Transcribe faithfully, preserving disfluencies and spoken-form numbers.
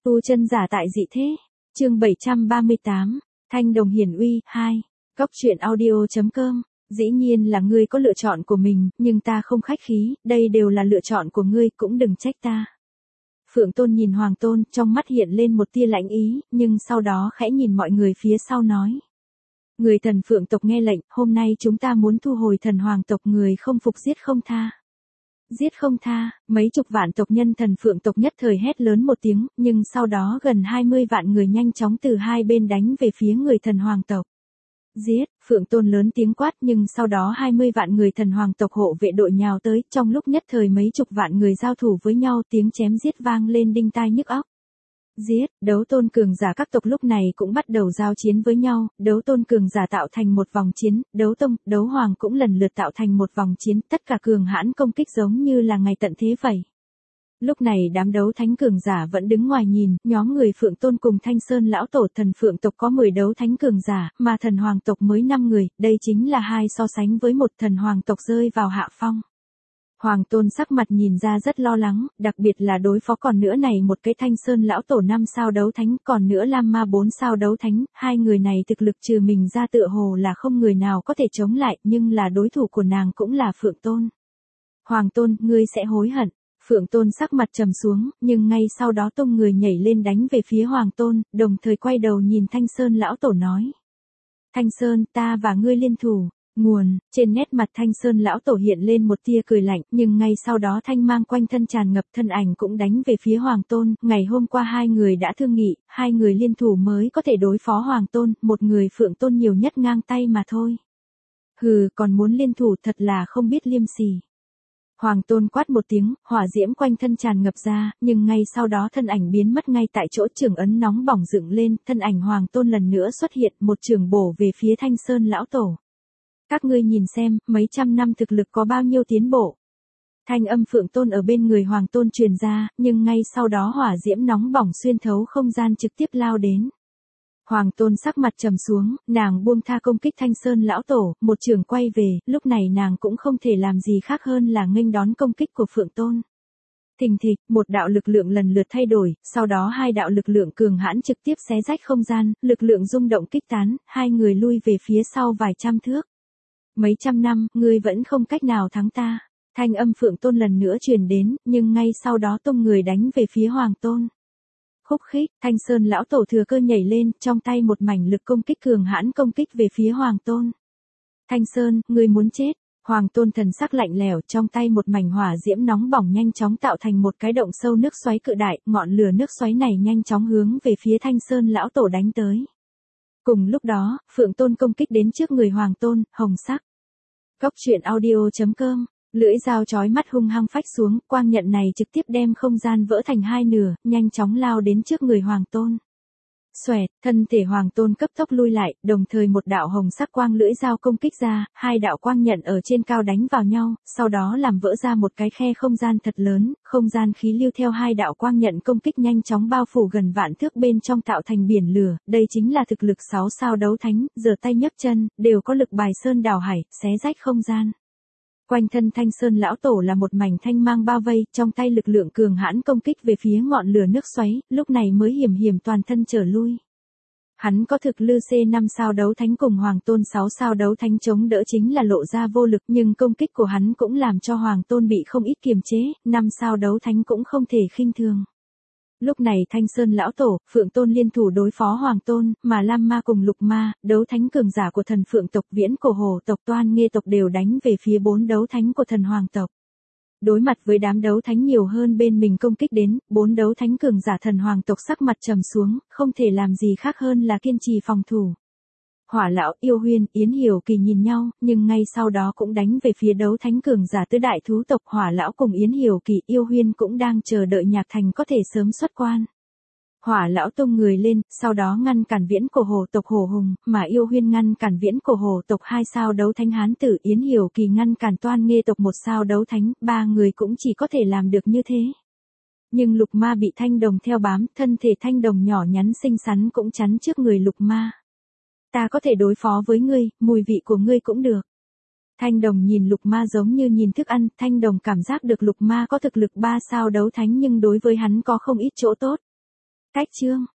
Tu chân giả tại dị thế. Chương bảy trăm ba mươi tám, Thanh đồng hiển uy, hai. Góc truyện audio.com. Dĩ nhiên là ngươi có lựa chọn của mình, nhưng ta không khách khí, đây đều là lựa chọn của ngươi, cũng đừng trách ta. Phượng Tôn nhìn Hoàng Tôn, trong mắt hiện lên một tia lãnh ý, nhưng sau đó khẽ nhìn mọi người phía sau nói. Người thần Phượng tộc nghe lệnh, hôm nay chúng ta muốn thu hồi thần Hoàng tộc, người không phục giết không tha. Giết không tha, mấy chục vạn tộc nhân thần Phượng tộc nhất thời hét lớn một tiếng, nhưng sau đó gần hai mươi vạn người nhanh chóng từ hai bên đánh về phía người thần Hoàng tộc. Giết, Phượng Tôn lớn tiếng quát, nhưng sau đó hai mươi vạn người thần Hoàng tộc hộ vệ đội nhào tới, trong lúc nhất thời mấy chục vạn người giao thủ với nhau, tiếng chém giết vang lên đinh tai nhức óc. Giết, đấu tôn cường giả các tộc lúc này cũng bắt đầu giao chiến với nhau, đấu tôn cường giả tạo thành một vòng chiến, đấu tông, đấu hoàng cũng lần lượt tạo thành một vòng chiến, tất cả cường hãn công kích giống như là ngày tận thế vậy. Lúc này đám đấu thánh cường giả vẫn đứng ngoài nhìn, nhóm người Phượng Tôn cùng Thanh Sơn lão tổ thần Phượng tộc có mười đấu thánh cường giả, mà thần Hoàng tộc mới năm người, đây chính là hai so sánh với một thần Hoàng tộc rơi vào hạ phong. Hoàng Tôn sắc mặt nhìn ra rất lo lắng, đặc biệt là đối phó còn nữa này một cái Thanh Sơn lão tổ năm sao đấu thánh, còn nữa Lam Ma bốn sao đấu thánh, hai người này thực lực trừ mình ra tựa hồ là không người nào có thể chống lại, nhưng là đối thủ của nàng cũng là Phượng Tôn. Hoàng Tôn, ngươi sẽ hối hận. Phượng Tôn sắc mặt trầm xuống, nhưng ngay sau đó tung người nhảy lên đánh về phía Hoàng Tôn, đồng thời quay đầu nhìn Thanh Sơn lão tổ nói. Thanh Sơn, ta và ngươi liên thủ. Nguồn, trên nét mặt Thanh Sơn lão tổ hiện lên một tia cười lạnh, nhưng ngay sau đó thanh mang quanh thân tràn ngập, thân ảnh cũng đánh về phía Hoàng Tôn, ngày hôm qua hai người đã thương nghị, hai người liên thủ mới có thể đối phó Hoàng Tôn, một người Phượng Tôn nhiều nhất ngang tay mà thôi. Hừ, còn muốn liên thủ thật là không biết liêm sỉ. Hoàng Tôn quát một tiếng, hỏa diễm quanh thân tràn ngập ra, nhưng ngay sau đó thân ảnh biến mất ngay tại chỗ, trường ấn nóng bỏng dựng lên, thân ảnh Hoàng Tôn lần nữa xuất hiện, một trường bổ về phía Thanh Sơn lão tổ. Các ngươi nhìn xem, mấy trăm năm thực lực có bao nhiêu tiến bộ. Thanh âm Phượng Tôn ở bên người Hoàng Tôn truyền ra, nhưng ngay sau đó hỏa diễm nóng bỏng xuyên thấu không gian trực tiếp lao đến. Hoàng Tôn sắc mặt trầm xuống, nàng buông tha công kích Thanh Sơn lão tổ, một trường quay về, lúc này nàng cũng không thể làm gì khác hơn là nghênh đón công kích của Phượng Tôn. Thình thịch, một đạo lực lượng lần lượt thay đổi, sau đó hai đạo lực lượng cường hãn trực tiếp xé rách không gian, lực lượng rung động kích tán, hai người lui về phía sau vài trăm thước. Mấy trăm năm, ngươi vẫn không cách nào thắng ta. Thanh âm Phượng Tôn lần nữa truyền đến, nhưng ngay sau đó tung người đánh về phía Hoàng Tôn. Khúc khích, Thanh Sơn lão tổ thừa cơ nhảy lên, trong tay một mảnh lực công kích cường hãn công kích về phía Hoàng Tôn. Thanh Sơn, ngươi muốn chết. Hoàng Tôn thần sắc lạnh lẽo, trong tay một mảnh hỏa diễm nóng bỏng nhanh chóng tạo thành một cái động sâu nước xoáy cự đại, ngọn lửa nước xoáy này nhanh chóng hướng về phía Thanh Sơn lão tổ đánh tới. Cùng lúc đó, Phượng Tôn công kích đến trước người Hoàng Tôn, hồng sắc. Góc truyện audio.com, lưỡi dao chói mắt hung hăng phách xuống, quang nhận này trực tiếp đem không gian vỡ thành hai nửa, nhanh chóng lao đến trước người Hoàng Tôn. Xoẹt, thân thể Hoàng Tôn cấp tốc lui lại, đồng thời một đạo hồng sắc quang lưỡi dao công kích ra, hai đạo quang nhận ở trên cao đánh vào nhau, sau đó làm vỡ ra một cái khe không gian thật lớn, không gian khí lưu theo hai đạo quang nhận công kích nhanh chóng bao phủ gần vạn thước bên trong tạo thành biển lửa, đây chính là thực lực sáu sao đấu thánh, giơ tay nhấc chân, đều có lực bài sơn đảo hải, xé rách không gian. Quanh thân Thanh Sơn lão tổ là một mảnh thanh mang bao vây, trong tay lực lượng cường hãn công kích về phía ngọn lửa nước xoáy, lúc này mới hiểm hiểm toàn thân trở lui. Hắn có thực lực C năm sao đấu thánh cùng Hoàng Tôn sáu sao đấu thánh chống đỡ chính là lộ ra vô lực, nhưng công kích của hắn cũng làm cho Hoàng Tôn bị không ít kiềm chế, năm sao đấu thánh cũng không thể khinh thường. Lúc này Thanh Sơn lão tổ, Phượng Tôn liên thủ đối phó Hoàng Tôn, mà Lam Ma cùng Lục Ma, đấu thánh cường giả của thần Phượng tộc, Viễn Cổ Hổ tộc, Toan Nghê tộc đều đánh về phía bốn đấu thánh của thần Hoàng tộc. Đối mặt với đám đấu thánh nhiều hơn bên mình công kích đến, bốn đấu thánh cường giả thần Hoàng tộc sắc mặt trầm xuống, không thể làm gì khác hơn là kiên trì phòng thủ. Hỏa lão, Yêu Huyên, Yến Hiểu Kỳ nhìn nhau, nhưng ngay sau đó cũng đánh về phía đấu thánh cường giả tứ đại thú tộc. Hỏa lão cùng Yến Hiểu Kỳ, Yêu Huyên cũng đang chờ đợi Nhạc Thành có thể sớm xuất quan. Hỏa lão tung người lên, sau đó ngăn cản Viễn Cổ Hổ tộc Hổ Hùng, mà Yêu Huyên ngăn cản Viễn Cổ Hổ tộc hai sao đấu thánh Hán Tử, Yến Hiểu Kỳ ngăn cản Toan Nghê tộc một sao đấu thánh, ba người cũng chỉ có thể làm được như thế. Nhưng Lục Ma bị Thanh Đồng theo bám, thân thể Thanh Đồng nhỏ nhắn xinh xắn cũng chắn trước người Lục Ma. Ta có thể đối phó với ngươi, mùi vị của ngươi cũng được. Thanh Đồng nhìn Lục Ma giống như nhìn thức ăn, Thanh Đồng cảm giác được Lục Ma có thực lực ba sao đấu thánh nhưng đối với hắn có không ít chỗ tốt. Cách chương